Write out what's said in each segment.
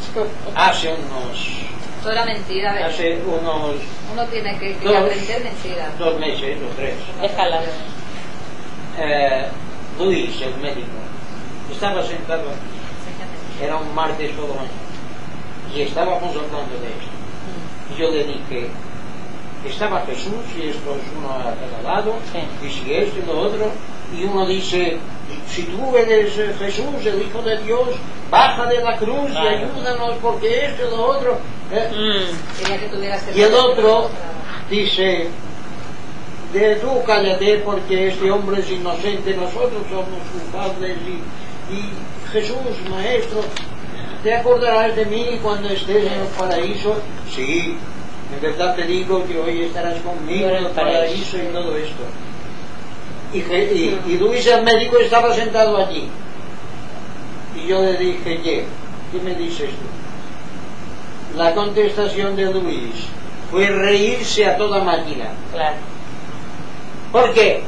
hace unos... Todo era mentira, ¿verdad? Hace unos... Uno tiene que dos, aprender mentiras. 2 meses o 3. Déjala. Luis, el médico, estaba sentado aquí. Era un martes por la mañana. Y estábamos hablando de esto. Y yo le dije, estaba Jesús, y esto es uno a cada lado, y si esto y lo otro, y uno dice, si tú eres Jesús, el Hijo de Dios, baja de la cruz y ayúdanos porque esto y lo otro. Y el otro dice, tú cállate porque este hombre es inocente, nosotros somos culpables, y Jesús, maestro, ¿te acordarás de mí cuando estés en el paraíso? Sí, en verdad te digo que hoy estarás conmigo en el paraíso y todo esto. Y Luis el médico estaba sentado allí. Y yo le dije, ¿qué me dices tú? La contestación de Luis fue reírse a toda máquina. Claro. ¿Por qué?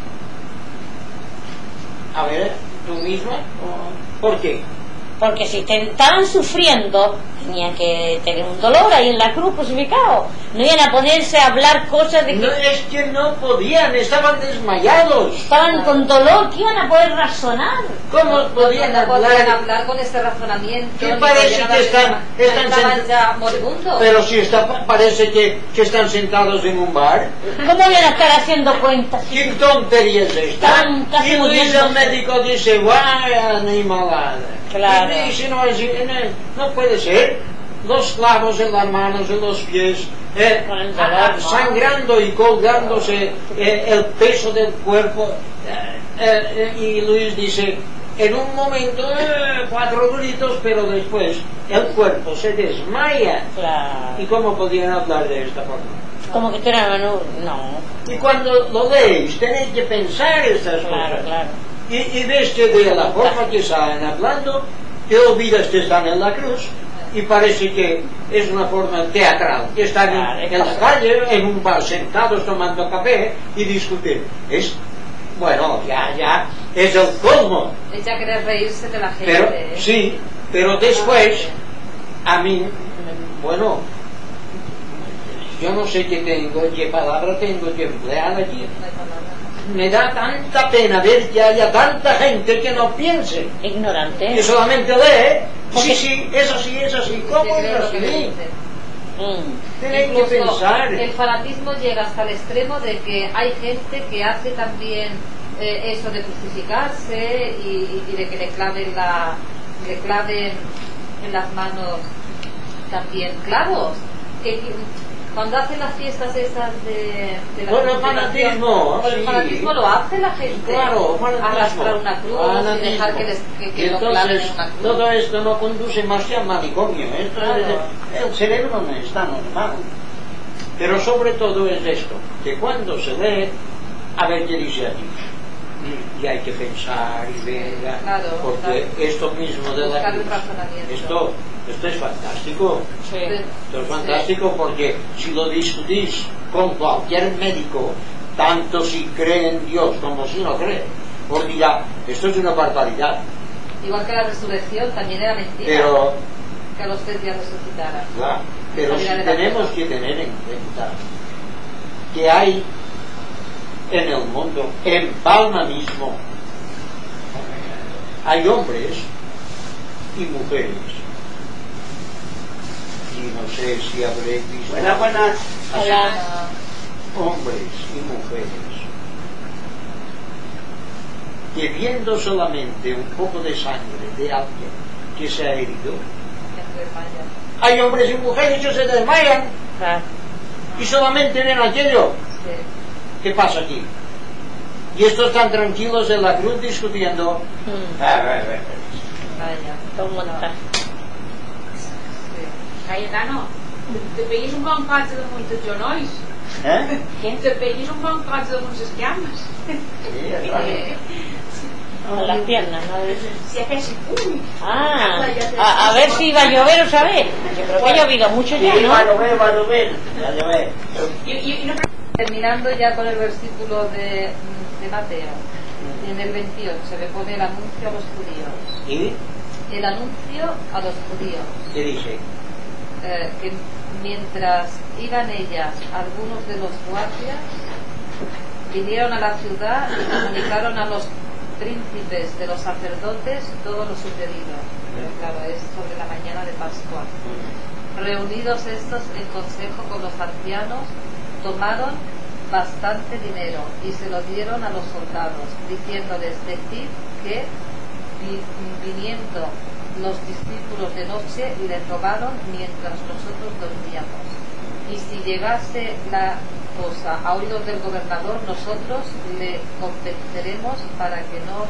A ver, tú misma. ¿Por qué? Porque si estaban sufriendo, tenían que tener un dolor ahí en la cruz crucificado. No iban a ponerse a hablar cosas de que... No, es que no podían, estaban desmayados. Estaban con dolor, que iban a poder razonar. ¿Cómo podían hablar con este razonamiento? ¿Qué parece que están ya moribundos? Pero si parece que están sentados en un bar. ¿Cómo iban a estar haciendo cuentas? ¿Qué tontería es esta? Y Luis el médico dice, vaya animalada. Claro. Y dice, no puede ser. Los clavos en las manos, en los pies, sangrando y colgándose el peso del cuerpo. Y Luis dice, en un momento 4 gritos, pero después el cuerpo se desmaya. Claro. ¿Y cómo podían hablar de esta forma? Como que eran... No. Y cuando lo leéis tenéis que pensar estas cosas. Claro. Y ves que de la forma que están hablando, te olvidas que están en la cruz. Y parece que es una forma teatral, que están en la calle, en un bar, sentados tomando café y discutir. Bueno, ya, es el colmo. Ella quiere reírse de la gente. Pero, sí, pero después, a mí, bueno, yo no sé qué palabra tengo que emplear aquí. Me da tanta pena ver que haya tanta gente que no piense. Ignorante. Que solamente lee. Sí, es así. ¿Cómo es así? Tienen que pensar. El fanatismo llega hasta el extremo de que hay gente que hace también eso de crucificarse y de que le claven en las manos también clavos. Cuando hacen las fiestas esas de la bueno, el fanatismo, el fanatismo lo hace la gente. Claro, arrastrar una cruz y dejar que lo claven en una cruz. Todo esto no conduce más que al manicomio. El cerebro no está normal. Pero sobre todo es esto, que cuando se lee, a ver qué dice aquí. Y hay que pensar y venga, porque esto mismo de la cruz, esto es fantástico. Esto es fantástico porque si lo discutís con cualquier médico, tanto si cree en Dios como si no cree, os dirá, esto es una barbaridad. Igual que la resurrección también era mentira, pero, que a los 3 días resucitara. Claro, pero si tenemos que tener en cuenta que hay en el mundo, en Palma mismo, hay hombres y mujeres. Y no sé si habréis visto buenas. Hombres y mujeres que viendo solamente un poco de sangre de alguien que se ha herido, hay hombres y mujeres que se desmayan y solamente ven aquello. ¿Qué pasa aquí? Y estos están tranquilos en la cruz discutiendo. Cayetano, te peguis un bon cotxe damunt els genolls. Te peguis un bon cotxe damunt les cames. Con las piernas, ¿no? Si haces pum. A ver si va a llover otra vez. Yo creo que ha llovido mucho ya, ¿no? Va a llover. Terminando ya con el versículo de Mateo, en el 28 se le pone el anuncio a los judíos. el anuncio a los judíos. ¿Qué dice? Que mientras iban ellas, algunos de los guardias vinieron a la ciudad y comunicaron a los príncipes de los sacerdotes todo lo sucedido. Pero claro, es sobre la mañana de Pascua. Reunidos estos en consejo con los ancianos, tomaron bastante dinero y se lo dieron a los soldados, diciéndoles: decid que viniendo los discípulos de noche les robaron mientras nosotros dormíamos, y si llegase la cosa a oídos del gobernador, nosotros le convenceremos para que no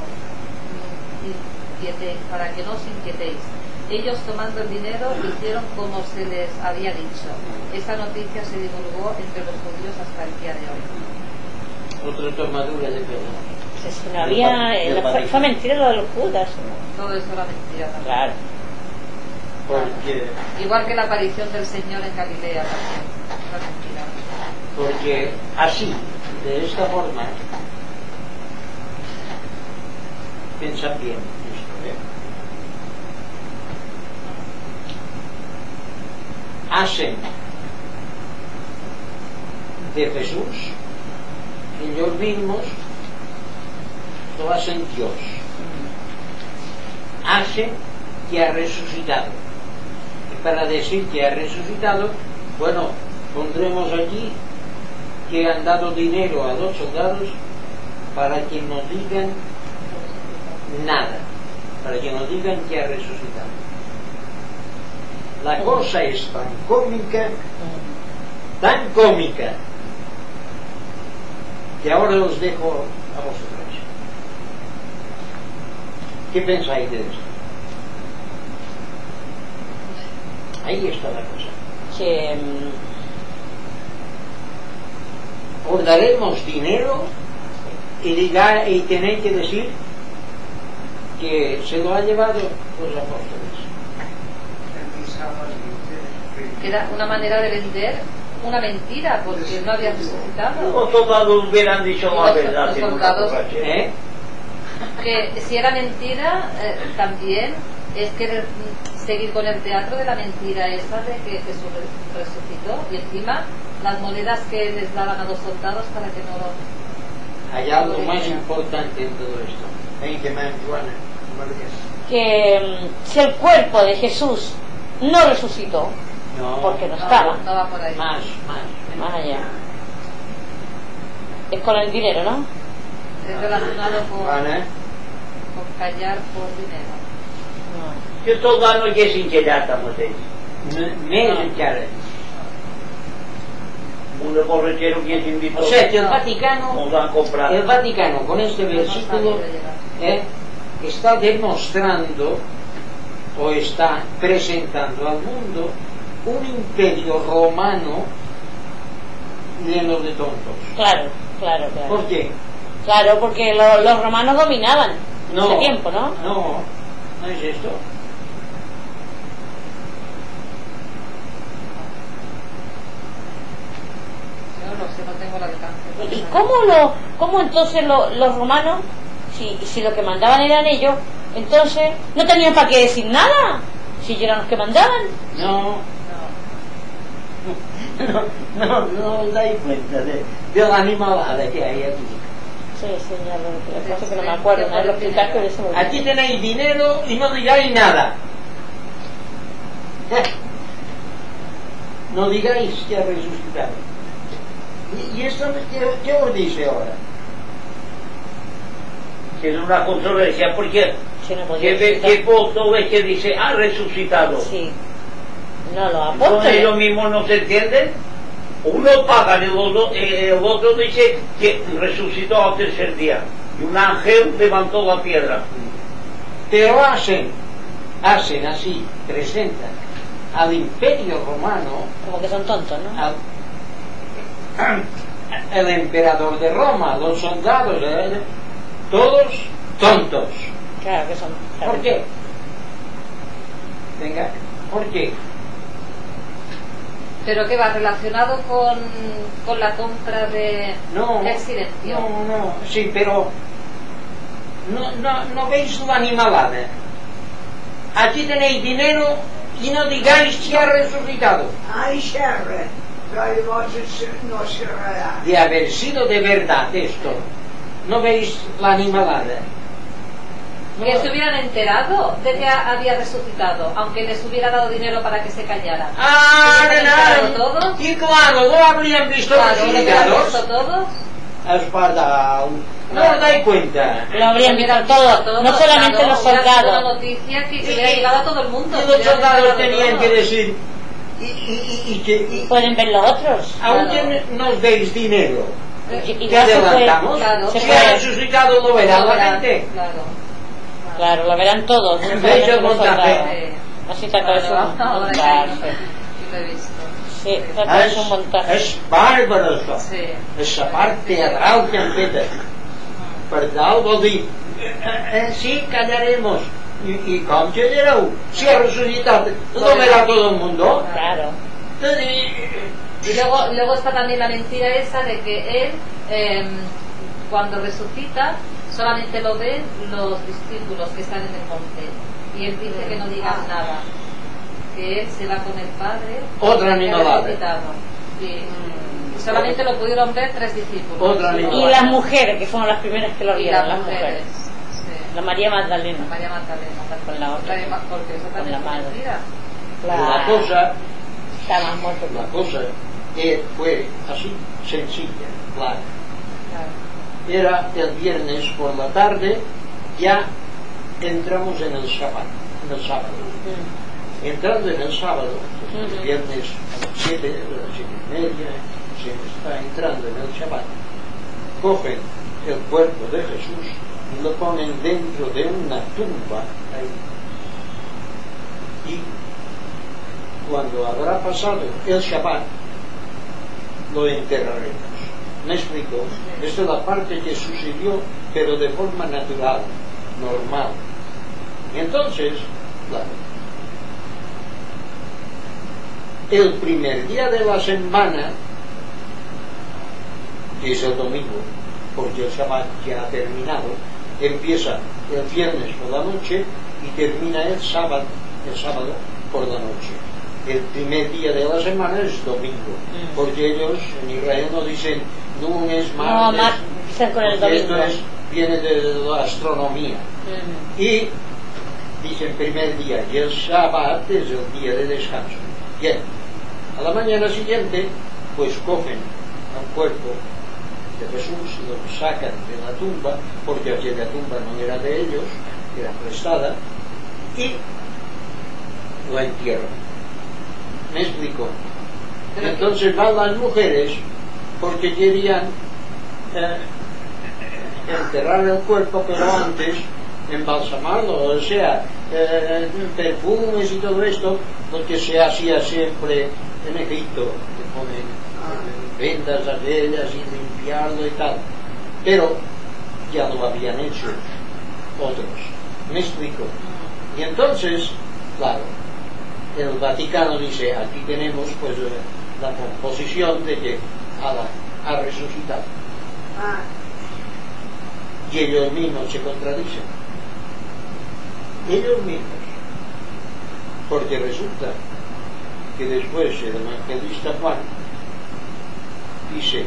os inquietéis. Ellos, tomando el dinero, hicieron como se les había dicho. Esa noticia se divulgó entre los judíos hasta el día de hoy. Otra tomadura de pelo. Pues no había, fue mentira lo de los Judas, ¿no? Todo eso era mentira también. Claro. Porque, igual que la aparición del Señor en Galilea también era mentira. Porque así, de esta forma, piensa bien esto, hacen de Jesús, ellos mismos lo hacen Dios, hacen que ha resucitado, y para decir que ha resucitado, bueno, pondremos aquí que han dado dinero a los soldados para que no digan nada, para que no digan que ha resucitado. La cosa es tan cómica, que ahora os dejo a vosotros. ¿Qué pensáis de esto? Ahí está la cosa. Que os daremos dinero y tenéis que decir que se lo ha llevado los apóstoles. Era una manera de vender una mentira, porque no había resucitado. Los soldados hubieran dicho la verdad. Los soldados, que si era mentira, también es querer seguir con el teatro de la mentira esa de que Jesús resucitó, y encima las monedas que les daban a los soldados para que no lo... Hay algo más importante en todo esto. que si el cuerpo de Jesús no resucitó, porque no estaba, no va por ahí. Más allá, es con el dinero, ¿no? Es relacionado con callar por dinero. Que soldado que sin callar estamos ahí. Menos callar. Un borrachero que se invitó. O sea que el Vaticano con este versículo está demostrando o está presentando al mundo un imperio romano lleno de tontos. Claro. ¿Por qué? Claro, porque los romanos dominaban en ese tiempo, ¿no? No es esto. No tengo la alcance. ¿Y cómo entonces los romanos, si lo que mandaban eran ellos, entonces no tenían para qué decir nada? Si ellos eran los que mandaban. No os dais cuenta de la animalada que hay aquí. Sí, señor, lo que pasa es que no me acuerdo, ¿no? Lo explicaste de eso. Aquí tenéis dinero y no digáis nada. No digáis que ha resucitado. ¿Y esto qué os dice ahora? Que es una controversia, porque ¿qué apóstol es que dice ha resucitado? Sí. No, los Entonces apóstoles. ellos mismos no se entienden. Uno paga, el otro dice que resucitó al tercer día. Y un ángel levantó la piedra. Pero hacen así, presentan al imperio romano Como que son tontos, ¿no? El emperador de Roma, los soldados, todos tontos. Claro que son. Claro. ¿Por qué? Venga, ¿por qué? ¿Pero qué va? ¿Relacionado con la compra del silencio? No, sí, pero ¿no veis la animalada? aquí tenéis dinero y no digáis que ha resucitado. Ay, Sherry, no será. De haber sido de verdad esto, ¿no veis la animalada? Que se hubieran enterado de que había resucitado, aunque les hubiera dado dinero para que se callaran. Ah, ¿Que se habían enterado todos? y claro, ¿no habrían visto Claro, ¿lo hubieran resucitados? visto todos? Espada, no os dais cuenta. Lo habrían visto todo, no solamente claro, los hubiera sido soldados. una noticia que hubiera llegado a todo el mundo. Y los hubieran soldados enterado tenían todos. que decir, y Pueden ver los otros. aunque nos deis dinero, Y que ya se puede- adelantamos, claro. se si puede- ha resucitado lo verá la gente. Claro. Claro, lo verán todos. no ¿Veis solamente el los montaje? soldados. Así trata de Claro, un ahora montaje. sí lo he visto. Sí, trata de un montaje. Es bárbaro això. Sí. Esa part teatral que han feta. Per tal vol dir, sí, callaremos. ¿Y com callareu? Si ha resucitat, lo verá todo el mundo. Claro. Y luego está también la mentira esa de que él, cuando resucita, solamente lo ven los discípulos que están en el monte. Y él dice que no digan nada, que él se va con el Padre. Otra que ha animalada. resucitado. Sí. Y solamente lo pudieron ver 3 discípulos. Otra animalada. Y las mujeres, que fueron las primeras que lo Y vieron, las las mujeres. Sí. La María Magdalena. María Magdalena. Con la otra. Porque eso Con también la es madre. mentira. La cosa, Estaba muerto. la cosa fue así, sencilla, clara. Claro. Era el viernes por la tarde, ya entramos en el sábado. Entrando en el sábado, el viernes a las 7, a las 7:30, se está entrando en el Shabbat, cogen el cuerpo de Jesús y lo ponen dentro de una tumba ahí. Y cuando habrá pasado el Shabbat, lo enterraremos. ¿Me explico? Esta es la parte que sucedió, pero de forma natural, normal. Y entonces, claro, el primer día de la semana, que es el domingo, porque el Shabbat ya ha terminado, empieza el viernes por la noche y termina el sábado por la noche. El primer día de la semana es domingo, porque ellos en Israel no dicen lunes, martes, No, dicen con el porque domingo. esto viene de la astronomía. Y dicen primer día, y el Shabbat es el día de descanso. Bien, a la mañana siguiente, pues cogen el cuerpo de Jesús y lo sacan de la tumba, porque aquella tumba no era de ellos, era prestada, y lo entierran. ¿Me explico? Entonces van las mujeres porque querían enterrar el cuerpo, pero antes embalsamarlo, o sea, perfumes y todo esto, lo que se hacía siempre en Egipto, que ponen vendas aquellas y limpiarlo y tal, pero ya lo habían hecho otros. ¿Me explico? Y entonces, claro, el Vaticano dice, aquí tenemos pues la composición de que ha resucitado. Y ellos mismos se contradicen. Ellos mismos. Porque resulta que después el evangelista Juan dice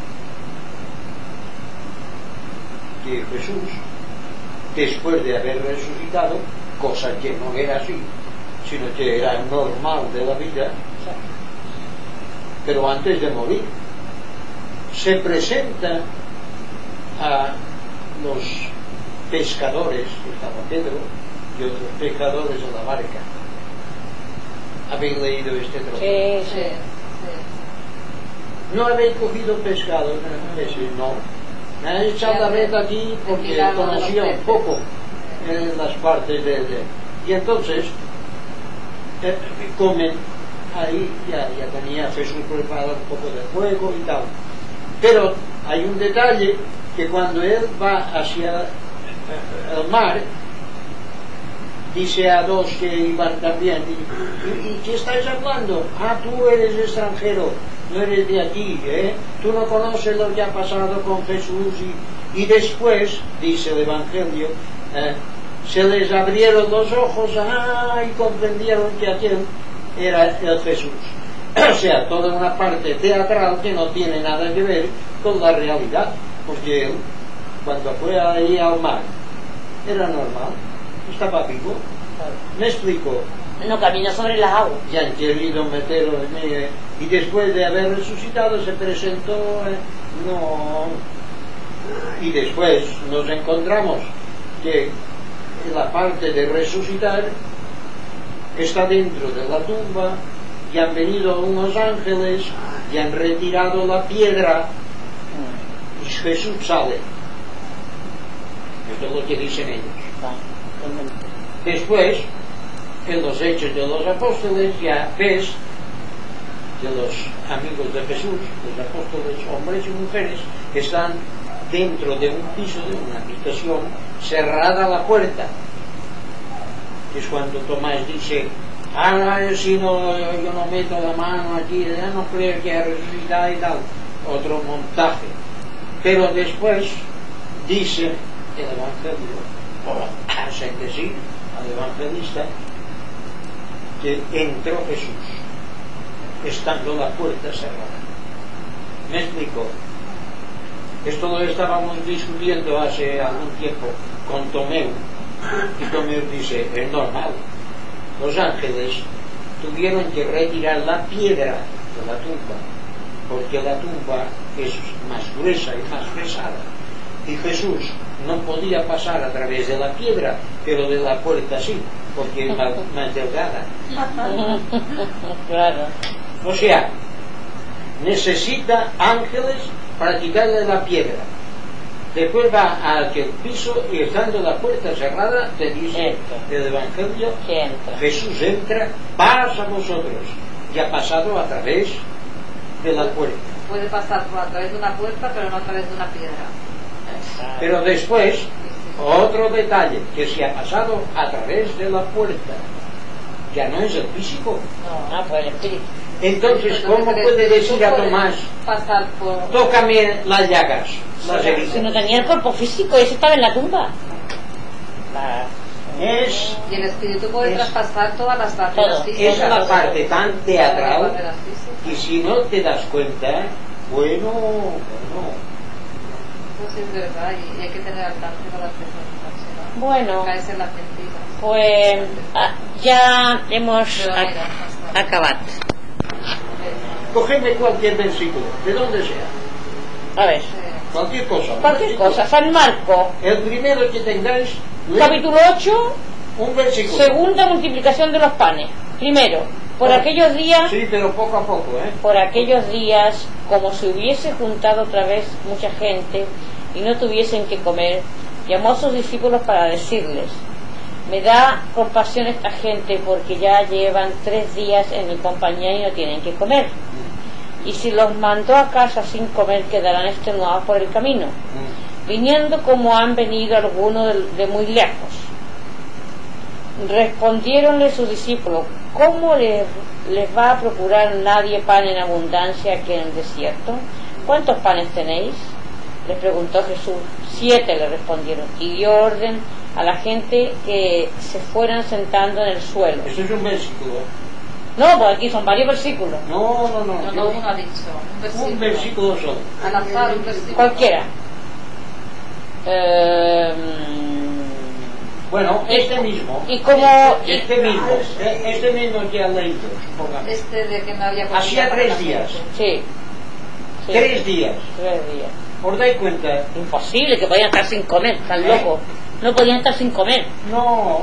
que Jesús, después de haber resucitado, cosa que no era así, sino que era normal de la vida, pero antes de morir se presenta a los pescadores, que estaba Pedro y otros pescadores en la barca. ¿Habéis leído este trozo? Sí. ¿No habéis cogido pescado? No. Me han echado la red aquí porque conocía un poco en las partes de... Y entonces comen ahí, ya tenía Jesús preparado un poco de fuego y tal. Pero hay un detalle, que cuando él va hacia el mar, dice a dos que iban también, ¿y qué estáis hablando? Tú eres extranjero, no eres de aquí, tú no conoces lo que ha pasado con Jesús. Y después, dice el Evangelio, se les abrieron los ojos y comprendieron que aquel era el Jesús. O sea, toda una parte teatral que no tiene nada que ver con la realidad, porque él, cuando fue ahí al mar, era normal, estaba vivo. ¿Me explico? No caminó sobre las aguas. Ya han querido meterlo y después de haber resucitado se presentó, no. Y después nos encontramos que la parte de resucitar está dentro de la tumba y han venido unos ángeles y han retirado la piedra y Jesús sale. Esto es lo que dicen ellos. Después, en los Hechos de los Apóstoles, ya ves que los amigos de Jesús, los apóstoles, hombres y mujeres, están dentro de un piso, de una habitación, cerrada la puerta. Es cuando Tomás dice, si no, yo no meto la mano aquí, ya no creo que ha resucitado y tal. Otro montaje. Pero después dice el Evangelio, sé que sí, al evangelista, que entró Jesús, estando la puerta cerrada. ¿Me explico? Esto lo estábamos discutiendo hace algún tiempo con Tomeu, y Tomeu dice, es normal, los ángeles tuvieron que retirar la piedra de la tumba, porque la tumba es más gruesa y más pesada, y Jesús no podía pasar a través de la piedra, pero de la puerta sí, porque es más delgada. Claro. O sea, necesita ángeles para quitarle la piedra. Después va a aquel piso y estando la puerta cerrada, te dice el Evangelio, Jesús entra, pasa a vosotros, y ha pasado a través de la puerta. Puede pasar a través de una puerta, pero no a través de una piedra. Pero después, otro detalle, que se ha pasado a través de la puerta, ya no es el físico. No, pues el espíritu. Entonces, ¿cómo puede decir a Tomás, tócame las llagas, las heridas? Si no tenía el cuerpo físico, ese estaba en la tumba. Y el espíritu puede traspasar todas las barreras físicas. Es la parte tan teatral que si no te das cuenta, bueno. Pues es verdad, y hay que tener alcance para las personas. Bueno, caerse en las mentiras. Pues ya hemos acabado. Cogedme cualquier versículo, de donde sea. A ver. Cualquier cosa. Cualquier cosa. San Marco. El primero que tengáis. Capítulo 8. Un versículo. Segunda multiplicación de los panes. Primero, por aquellos días. Sí, pero poco a poco, Por aquellos días, como se hubiese juntado otra vez mucha gente y no tuviesen que comer, llamó a sus discípulos para decirles: me da compasión esta gente porque ya llevan 3 días en mi compañía y no tienen que comer. Y si los mandó a casa sin comer, quedarán extenuados por el camino, viniendo como han venido algunos de muy lejos. Respondiéronle sus discípulos: ¿cómo les va a procurar nadie pan en abundancia aquí en el desierto? ¿Cuántos panes tenéis? Les preguntó Jesús. 7, le respondieron, y dio orden a la gente que se fueran sentando en el suelo. Eso es un versículo. No, pues aquí son varios versículos. No, uno ha dicho. Un versículo solo. Al azar, un versículo. Cualquiera. Bueno, este mismo. Y como. Este mismo que ha leído, supongamos. De que me había comido. Hacía 3 días. Sí. 3 días. 3 días. ¿Os dais cuenta? Imposible que podían estar sin comer, tan locos. No podían estar sin comer. No.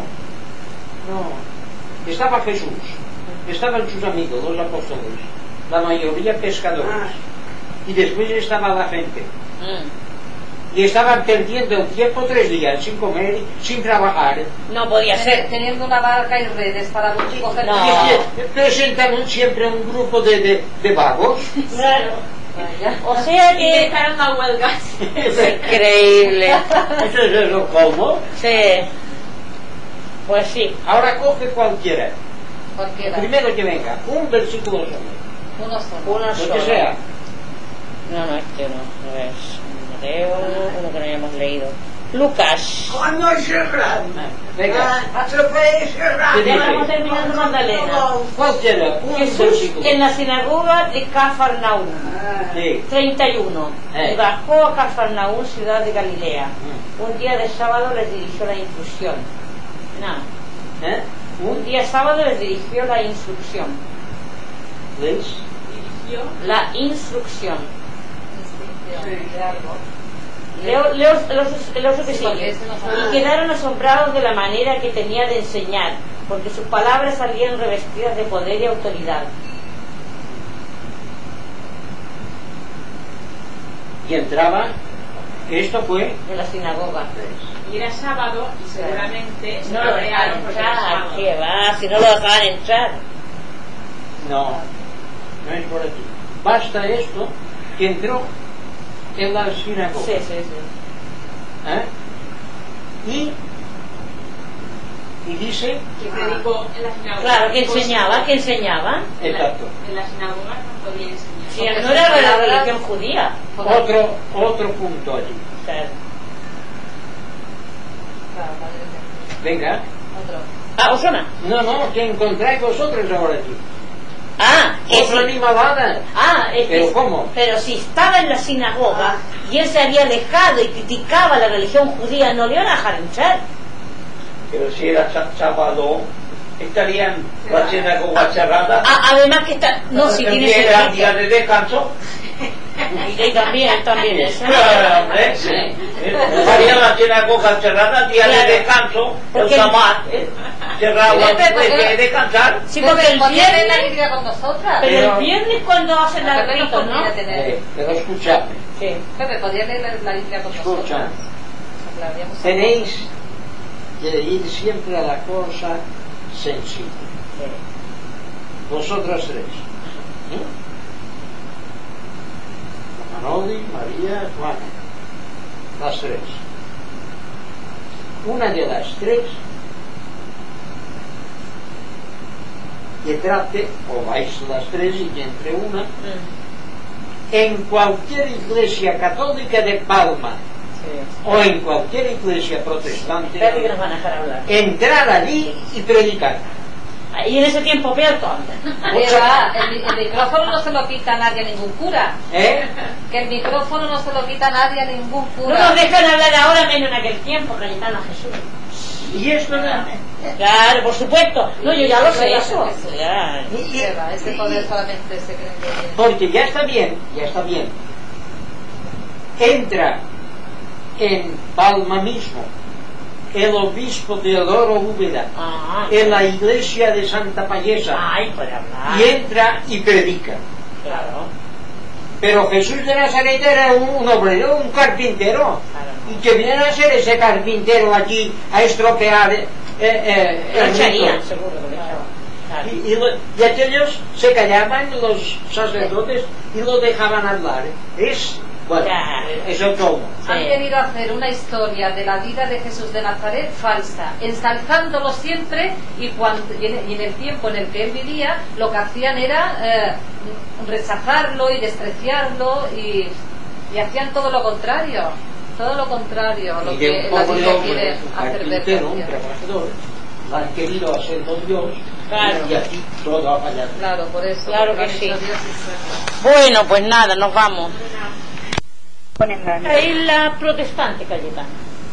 Estaba Jesús, estaban sus amigos, los apóstoles, la mayoría pescadores, y después estaba la gente. Y estaban perdiendo el tiempo 3 días sin comer, sin trabajar. No podía ser. Teniendo una barca y redes para coger. No. Presentaron siempre un grupo de vagos. Claro. O sea que. Y dejaron la huelga. Es increíble. ¿Eso es eso cómo? Sí. Pues sí. Ahora coge cualquiera. Primero que venga, un versículo solo. Uno Lo que sea. No, este no es. Mateo, uno que no hayamos leído. Lucas. Cuando cerran. Venga. Se puede cerrar. ¿Qué dice? Ya vamos terminando, Magdalena. ¿Cuál será? Un Jesús versículo. en la sinagoga de Cafarnaúm, Sí. 31. Y bajó a Cafarnaúm, ciudad de Galilea. Un día de sábado les dirigió la instrucción. No. ¿Eh? Un día sábado les dirigió la instrucción. ¿Lees? La instrucción. De algo. Leo lo que Sí, sigue. porque este no sabe. Y quedaron asombrados de la manera que tenía de enseñar, porque sus palabras salían revestidas de poder y autoridad. Y entraba, esto fue, De la sinagoga. Y era sábado y seguramente se No lo dejaron cabrearon porque era entrar. sábado. ¿Qué va? Si no lo dejaban entrar. no es por aquí. Basta esto, que entró en la sinagoga. Sí, sí, sí. ¿Eh? Y dice, Que predicó en la sinagoga. Claro, que enseñaba. exacto, En la sinagoga no podía enseñar. Sí, Porque no era sus de la palabras- religión judía. otro punto allí. Claro. Claro, padre. Venga. Otro. Ah, Osona. No, que encontráis vosotros ahora aquí. Ah, Otra ese. animalada. Ah, es que- ¿Pero cómo? Pero si estaba en la sinagoga y él se había alejado y criticaba la religión judía, no le iban a dejar entrar. Pero si era sábado, estarían la sinagoga cerrada. Además que está... No, si tiene Era día sentido. de descanso. Y también eso. Claro, hombre. Estaría la sinagoga cerrada, día Claro. de descanso, el Porque- Shabbat, cerrado de descansar. Sí, porque el podía leer la viernes... Biblia con nosotras. Pero el viernes cuando hacen la Pepe no ritos, ¿no? podía tener. Pero escuchadme, Sí. Pepe, podía leer la Biblia con nosotras. escuchad. Hablaríamos Tenéis que ir siempre a la cosa sencilla. Vosotras tres. Manoli, María, Juana. Las tres. Una de las tres que trate, o vais las tres y que entre una, en cualquier iglesia católica de Palma o en cualquier iglesia protestante, Espérate que nos van a dejar hablar. entrar allí y predicar. Y en ese tiempo peor todavía. Pero, el micrófono no se lo quita a nadie a ningún cura. ¿Eh? Que el micrófono no se lo quita a nadie a ningún No cura. nos dejan hablar ahora, menos en aquel tiempo, Cayetano Jesús. Y esto no. Claro, por supuesto. No, yo ya lo sé Claro, eso. sí. Ya. ¿Qué va? Este poder solamente se cree que tiene. Porque ya está bien. Entra en Palma mismo el obispo de Oro Úbeda, Ah, en la iglesia de Santa Payesa, ay, puede hablar. y entra y predica. Claro. Pero Jesús de Nazaret era un obrero, un carpintero, y que viene a ser ese carpintero aquí a estropear Lo el echarían, rito. seguro que lo echaban. Claro. Y aquellos se callaban, los sacerdotes, y lo dejaban hablar. Bueno, Claro. es el colmo. Han querido hacer una historia de la vida de Jesús de Nazaret falsa, ensalzándolo siempre y en el tiempo en el que él vivía lo que hacían era rechazarlo y despreciarlo y hacían todo lo contrario, lo Y que de un la pobre Biblia hombre, quiere un hacer ver. carpintero, un trabajador, han querido hacerlo Dios, Claro. y aquí todo ha fallado. Claro, por eso. Claro porque que han sí. hecho Dios y Bueno, pues nada, nos vamos. Ahí la protestante, Cayetano.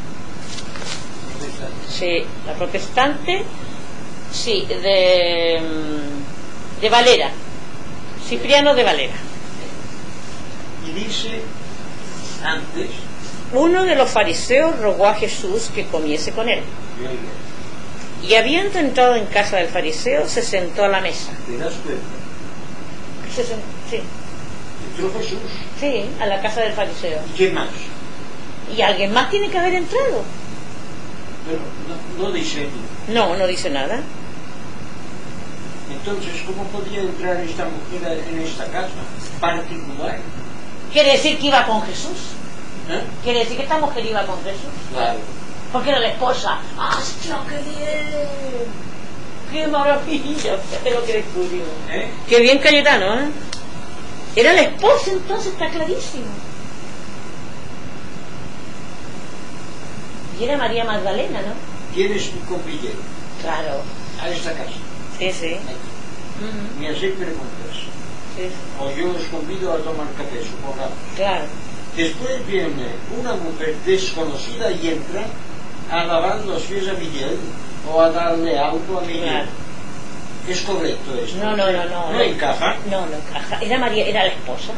Sí, la protestante, sí, de Valera. Cipriano de Valera. Y dice antes, Uno de los fariseos rogó a Jesús que comiese con él. Y habiendo entrado en casa del fariseo, se sentó a la mesa. ¿te das cuenta? Sí, Entró Jesús. sí, a la casa del fariseo. ¿Y qué más? Y alguien más tiene que haber entrado. Pero no dice aquí. No, no dice nada. Entonces, ¿cómo podía entrar esta mujer en esta casa particular? Quiere decir que iba con Jesús. ¿Eh? Quiere decir que esta mujer iba con Jesús. Claro. Porque era la esposa. ¡Hostia, qué bien! ¡Qué maravilla! Fíjate lo que descubrimos. ¿Eh? Qué bien, Cayetano, ¿eh? Era la esposa, entonces está clarísimo. Y era María Magdalena, ¿no? Tienes un convillero Claro. a esta casa. Sí, sí. Aquí. Me hacéis preguntas. Sí, sí. O yo os convido a tomar café, supongamos. Claro. Después viene una mujer desconocida y entra a lavar los pies a Miguel o a darle algo a Miguel. Claro. ¿Es correcto esto? No. ¿No encaja? No encaja. Era María, era la esposa.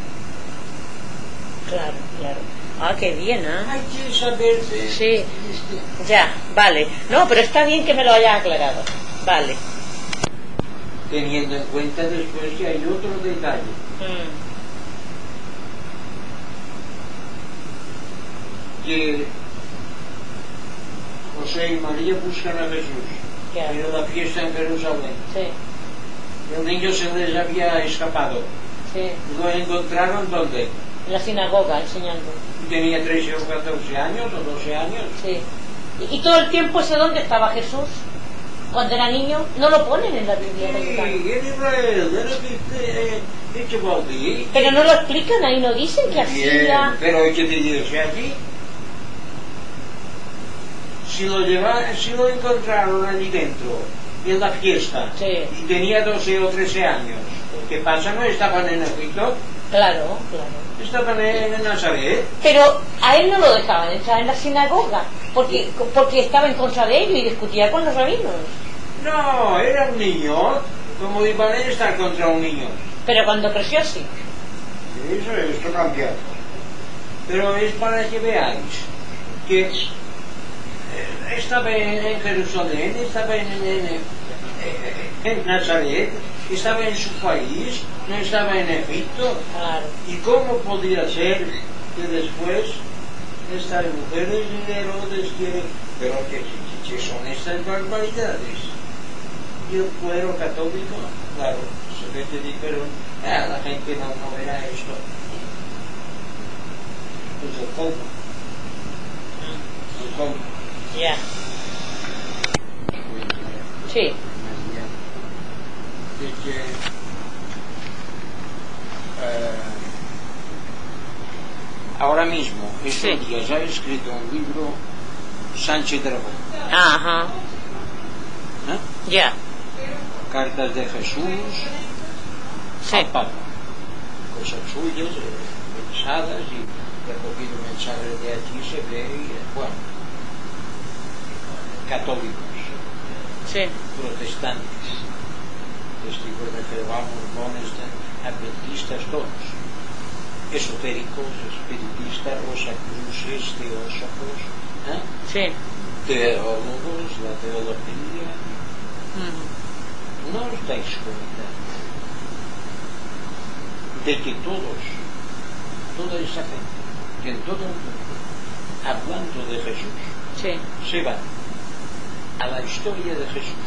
Claro, claro. Ah, qué bien, ¿eh? Hay que saber... Sí. Ya, vale. No, pero está bien que me lo hayas aclarado. Vale. Teniendo en cuenta después que hay otro detalle. Que José y María buscan a Jesús. Claro. Pero la fiesta en Jerusalén. Sí, El niño se les había escapado. sí. Lo encontraron ¿dónde? En la sinagoga enseñando. Tenía 13 o 14 años o 12 años. Sí. ¿Y todo el tiempo ese dónde estaba Jesús? Cuando era niño, no lo ponen en la Biblia. Sí, mexicana. en Israel, era hecho bautí. Pero no lo explican, ahí no dicen que hacía. Pero hay que dirigirse allí. Si lo encontraron allí dentro, en la fiesta, Sí. y tenía 12 o 13 años, ¿qué pasa? ¿No estaban en Egipto? Claro, claro. Estaban en Nazaret. Pero a él no lo dejaban entrar en la sinagoga, porque estaba en contra de ellos y discutía con los rabinos. No, era un niño. ¿Cómo iban a estar contra un niño? Pero cuando creció sí. Esto cambia. Pero es para que veáis que estaba en Jerusalén, estaba en Nazaret, estaba en su país, no estaba en Egipto. Claro. ¿Y cómo podía ser que después estas mujeres de Herodes quieren? Pero que son estas barbaridades. Y el clero católico, claro, se ve que dijeron, la gente no verá esto. Pues el colmo. El colmo. Ya. Sí. De que ahora mismo, estos días, ha escrito un libro Sánchez Dragón. Ajá. Ya. Cartas de Jesús al Papa. Cosas suyas, pensadas, y recogido mensajes de allí, se ve, bueno, católicos, Sí. protestantes, testigos de Jehová, mormones, adventistas, todos, esotéricos, espiritistas, rosacruces, teósofos, Sí. teólogos, la teología. ¿No os dais cuenta de que toda esa gente, que en todo el mundo, hablando de Jesús, Sí. se van a la historia de Jesús,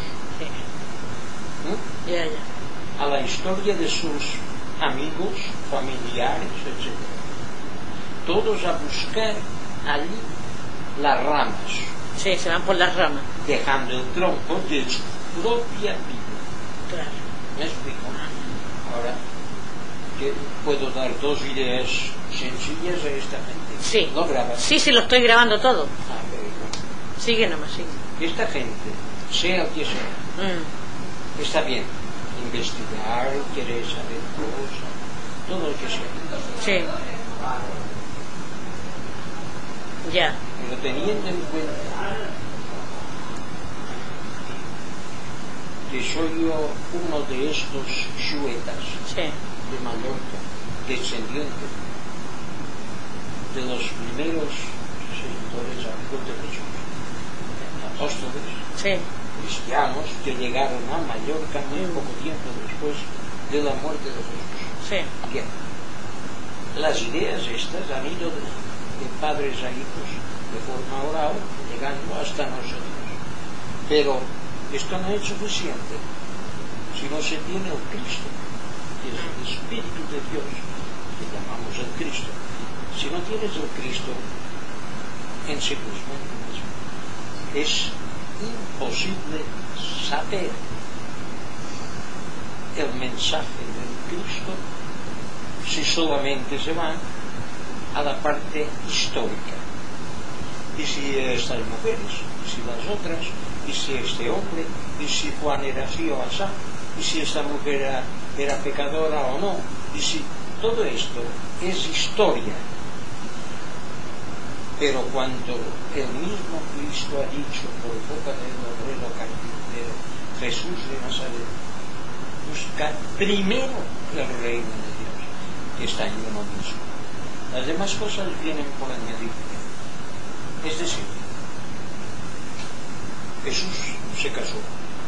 Sí. Ya. a la historia de sus amigos, familiares, etc. Todos a buscar allí las ramas, Sí, se van por las ramas. dejando el tronco de su propia vida. Claro. ¿Me explico? Ahora, que puedo dar dos ideas sencillas a esta gente. Sí. ¿No grabas? Sí, lo estoy grabando todo. Pero Sigue nomás, sigue. esta gente, sea el que sea, está bien. Investigar, querer saber cosas, todo lo que sea. Sí. Ya. Pero teniendo en cuenta que soy yo uno de estos xuetas Sí. de Mallorca, descendiente de los primeros seguidores amigos de Jesús, apóstoles, Sí. cristianos que llegaron a Mallorca muy poco tiempo después de la muerte de Jesús. Sí. Bien, las ideas estas han ido de padres a hijos de forma oral, llegando hasta nosotros. Pero esto no es suficiente si no se tiene el Cristo, que es el Espíritu de Dios, que llamamos el Cristo. Si no tienes el Cristo en sí mismo, es imposible saber el mensaje del Cristo si solamente se va a la parte histórica. y si estas mujeres, y si las otras, y si este hombre, y si Juan era así o asá, y si esta mujer era pecadora o no, y si todo esto es historia. Pero cuando el mismo Cristo ha dicho por boca del obrero carpintero, Jesús de Nazaret, busca primero el reino de Dios, que está en uno mismo. Las demás cosas vienen por añadidura. Es decir, Jesús se casó.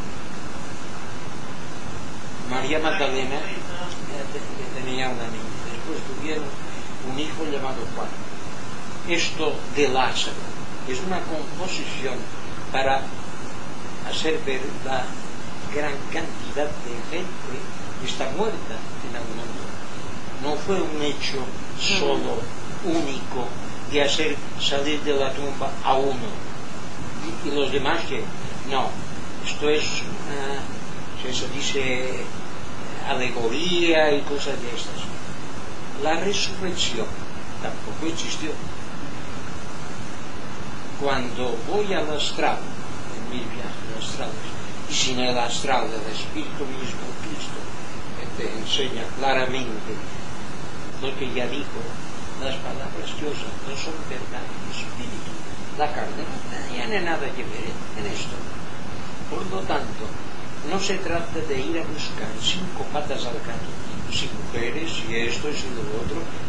María Magdalena tenía una niña. Después tuvieron un hijo llamado Juan. Esto de Lázaro es una composición para hacer ver la gran cantidad de gente que está muerta en el mundo. No fue un hecho solo, único, de hacer salir de la tumba a uno y los demás que no. Esto es una, se dice, alegoría y cosas de estas. La resurrección tampoco existió. Cuando voy al astral, en mis viajes astrales, y sin el astral, el Espíritu mismo, Cristo, que te enseña claramente lo que ya dijo, las palabras que usan no son verdad y espíritu. La carne no tiene nada que ver en esto. Por lo tanto, no se trata de ir a buscar 5 patas al gato, si mujeres, si esto, si lo otro,